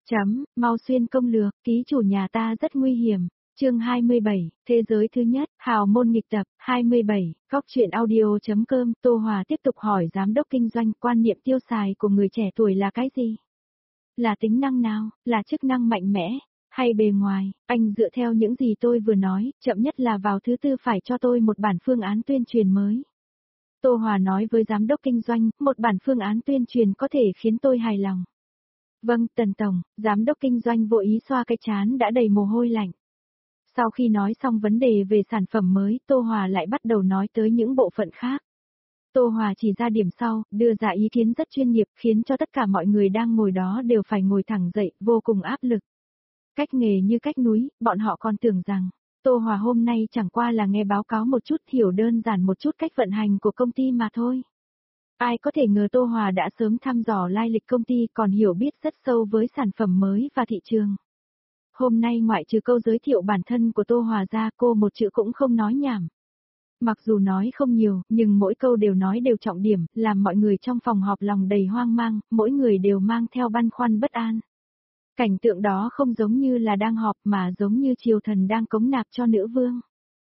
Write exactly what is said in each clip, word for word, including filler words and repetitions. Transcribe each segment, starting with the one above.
Chấm, mau xuyên công lược, ký chủ nhà ta rất nguy hiểm. Chương hai mươi bảy, Thế giới thứ nhất, hào môn nghịch tập, hai mươi bảy, góc truyện audio.com, Tô Hòa tiếp tục hỏi giám đốc kinh doanh quan niệm tiêu xài của người trẻ tuổi là cái gì? Là tính năng nào, là chức năng mạnh mẽ, hay bề ngoài, anh dựa theo những gì tôi vừa nói, chậm nhất là vào thứ tư phải cho tôi một bản phương án tuyên truyền mới. Tô Hòa nói với giám đốc kinh doanh, một bản phương án tuyên truyền có thể khiến tôi hài lòng. Vâng, Tần Tổng, giám đốc kinh doanh vội ý xoa cái trán đã đầy mồ hôi lạnh. Sau khi nói xong vấn đề về sản phẩm mới, Tô Hòa lại bắt đầu nói tới những bộ phận khác. Tô Hòa chỉ ra điểm sau, đưa ra ý kiến rất chuyên nghiệp, khiến cho tất cả mọi người đang ngồi đó đều phải ngồi thẳng dậy, vô cùng áp lực. Cách nghề như cách núi, bọn họ còn tưởng rằng, Tô Hòa hôm nay chẳng qua là nghe báo cáo một chút, hiểu đơn giản một chút cách vận hành của công ty mà thôi. Ai có thể ngờ Tô Hòa đã sớm thăm dò lai lịch công ty, còn hiểu biết rất sâu với sản phẩm mới và thị trường. Hôm nay ngoại trừ câu giới thiệu bản thân của Tô Hòa ra, cô một chữ cũng không nói nhảm. Mặc dù nói không nhiều, nhưng mỗi câu đều nói đều trọng điểm, làm mọi người trong phòng họp lòng đầy hoang mang, mỗi người đều mang theo băn khoăn bất an. Cảnh tượng đó không giống như là đang họp mà giống như triều thần đang cống nạp cho nữ vương.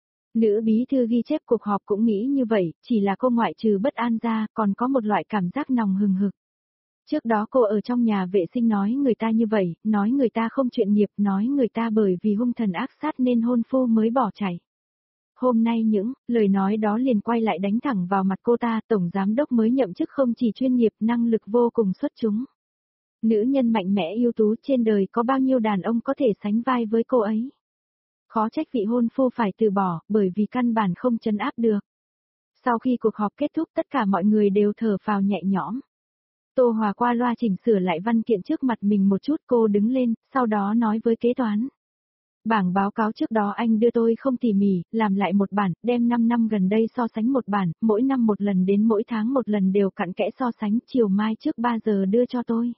Nữ bí thư ghi chép cuộc họp cũng nghĩ như vậy, chỉ là cô ngoại trừ bất an ra, còn có một loại cảm giác nòng hừng hực. Trước đó cô ở trong nhà vệ sinh nói người ta như vậy, nói người ta không chuyện nghiệp, nói người ta bởi vì hung thần ác sát nên hôn phu mới bỏ chạy. Hôm nay những lời nói đó liền quay lại đánh thẳng vào mặt cô ta, tổng giám đốc mới nhậm chức không chỉ chuyên nghiệp, năng lực vô cùng xuất chúng. Nữ nhân mạnh mẽ ưu tú trên đời có bao nhiêu đàn ông có thể sánh vai với cô ấy. Khó trách vị hôn phu phải từ bỏ, bởi vì căn bản không trấn áp được. Sau khi cuộc họp kết thúc tất cả mọi người đều thở phào nhẹ nhõm. Tô Hòa qua loa chỉnh sửa lại văn kiện trước mặt mình một chút, cô đứng lên, sau đó nói với kế toán. Bảng báo cáo trước đó anh đưa tôi không tỉ mỉ, làm lại một bản, đem năm năm gần đây so sánh một bản, mỗi năm một lần đến mỗi tháng một lần đều cặn kẽ so sánh, chiều mai trước ba giờ đưa cho tôi.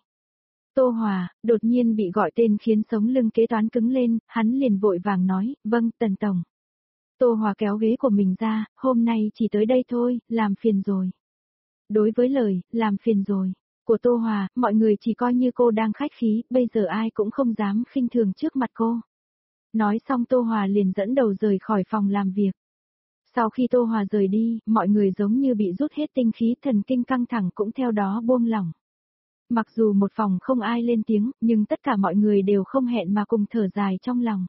Tô Hòa, đột nhiên bị gọi tên khiến sống lưng kế toán cứng lên, hắn liền vội vàng nói, vâng, Tần Tổng. Tô Hòa kéo ghế của mình ra, hôm nay chỉ tới đây thôi, làm phiền rồi. Đối với lời, làm phiền rồi, của Tô Hòa, mọi người chỉ coi như cô đang khách khí, bây giờ ai cũng không dám khinh thường trước mặt cô. Nói xong Tô Hòa liền dẫn đầu rời khỏi phòng làm việc. Sau khi Tô Hòa rời đi, mọi người giống như bị rút hết tinh khí, thần kinh căng thẳng cũng theo đó buông lỏng. Mặc dù một phòng không ai lên tiếng, nhưng tất cả mọi người đều không hẹn mà cùng thở dài trong lòng.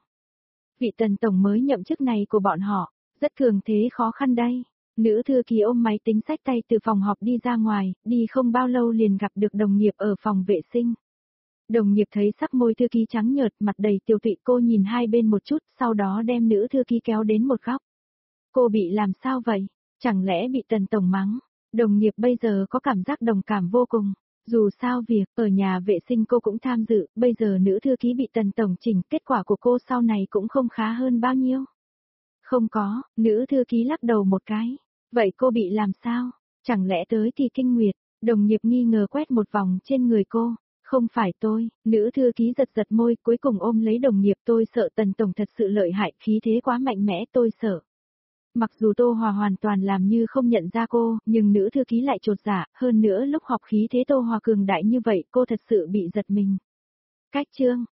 Vị Tần Tổng mới nhậm chức này của bọn họ, rất cường thế khó khăn đây. Nữ thư ký ôm máy tính xách tay từ phòng họp đi ra ngoài, đi không bao lâu liền gặp được đồng nghiệp ở phòng vệ sinh. Đồng nghiệp thấy sắc môi thư ký trắng nhợt, mặt đầy tiêu tụy, cô nhìn hai bên một chút, sau đó đem nữ thư ký kéo đến một góc. Cô bị làm sao vậy? Chẳng lẽ bị Tần Tổng mắng? Đồng nghiệp bây giờ có cảm giác đồng cảm vô cùng. Dù sao việc, ở nhà vệ sinh cô cũng tham dự, bây giờ nữ thư ký bị Tần Tổng chỉnh, kết quả của cô sau này cũng không khá hơn bao nhiêu. Không có, nữ thư ký lắc đầu một cái. Vậy cô bị làm sao? Chẳng lẽ tới thì kinh nguyệt? Đồng nghiệp nghi ngờ quét một vòng trên người cô. Không phải tôi, nữ thư ký giật giật môi, cuối cùng ôm lấy đồng nghiệp, tôi sợ Tần Tổng thật sự lợi hại, khí thế quá mạnh mẽ, tôi sợ. Mặc dù Tô Hòa hoàn toàn làm như không nhận ra cô, nhưng nữ thư ký lại chột dạ, hơn nữa lúc họp khí thế Tô Hòa cường đại như vậy, cô thật sự bị giật mình. Cách chương,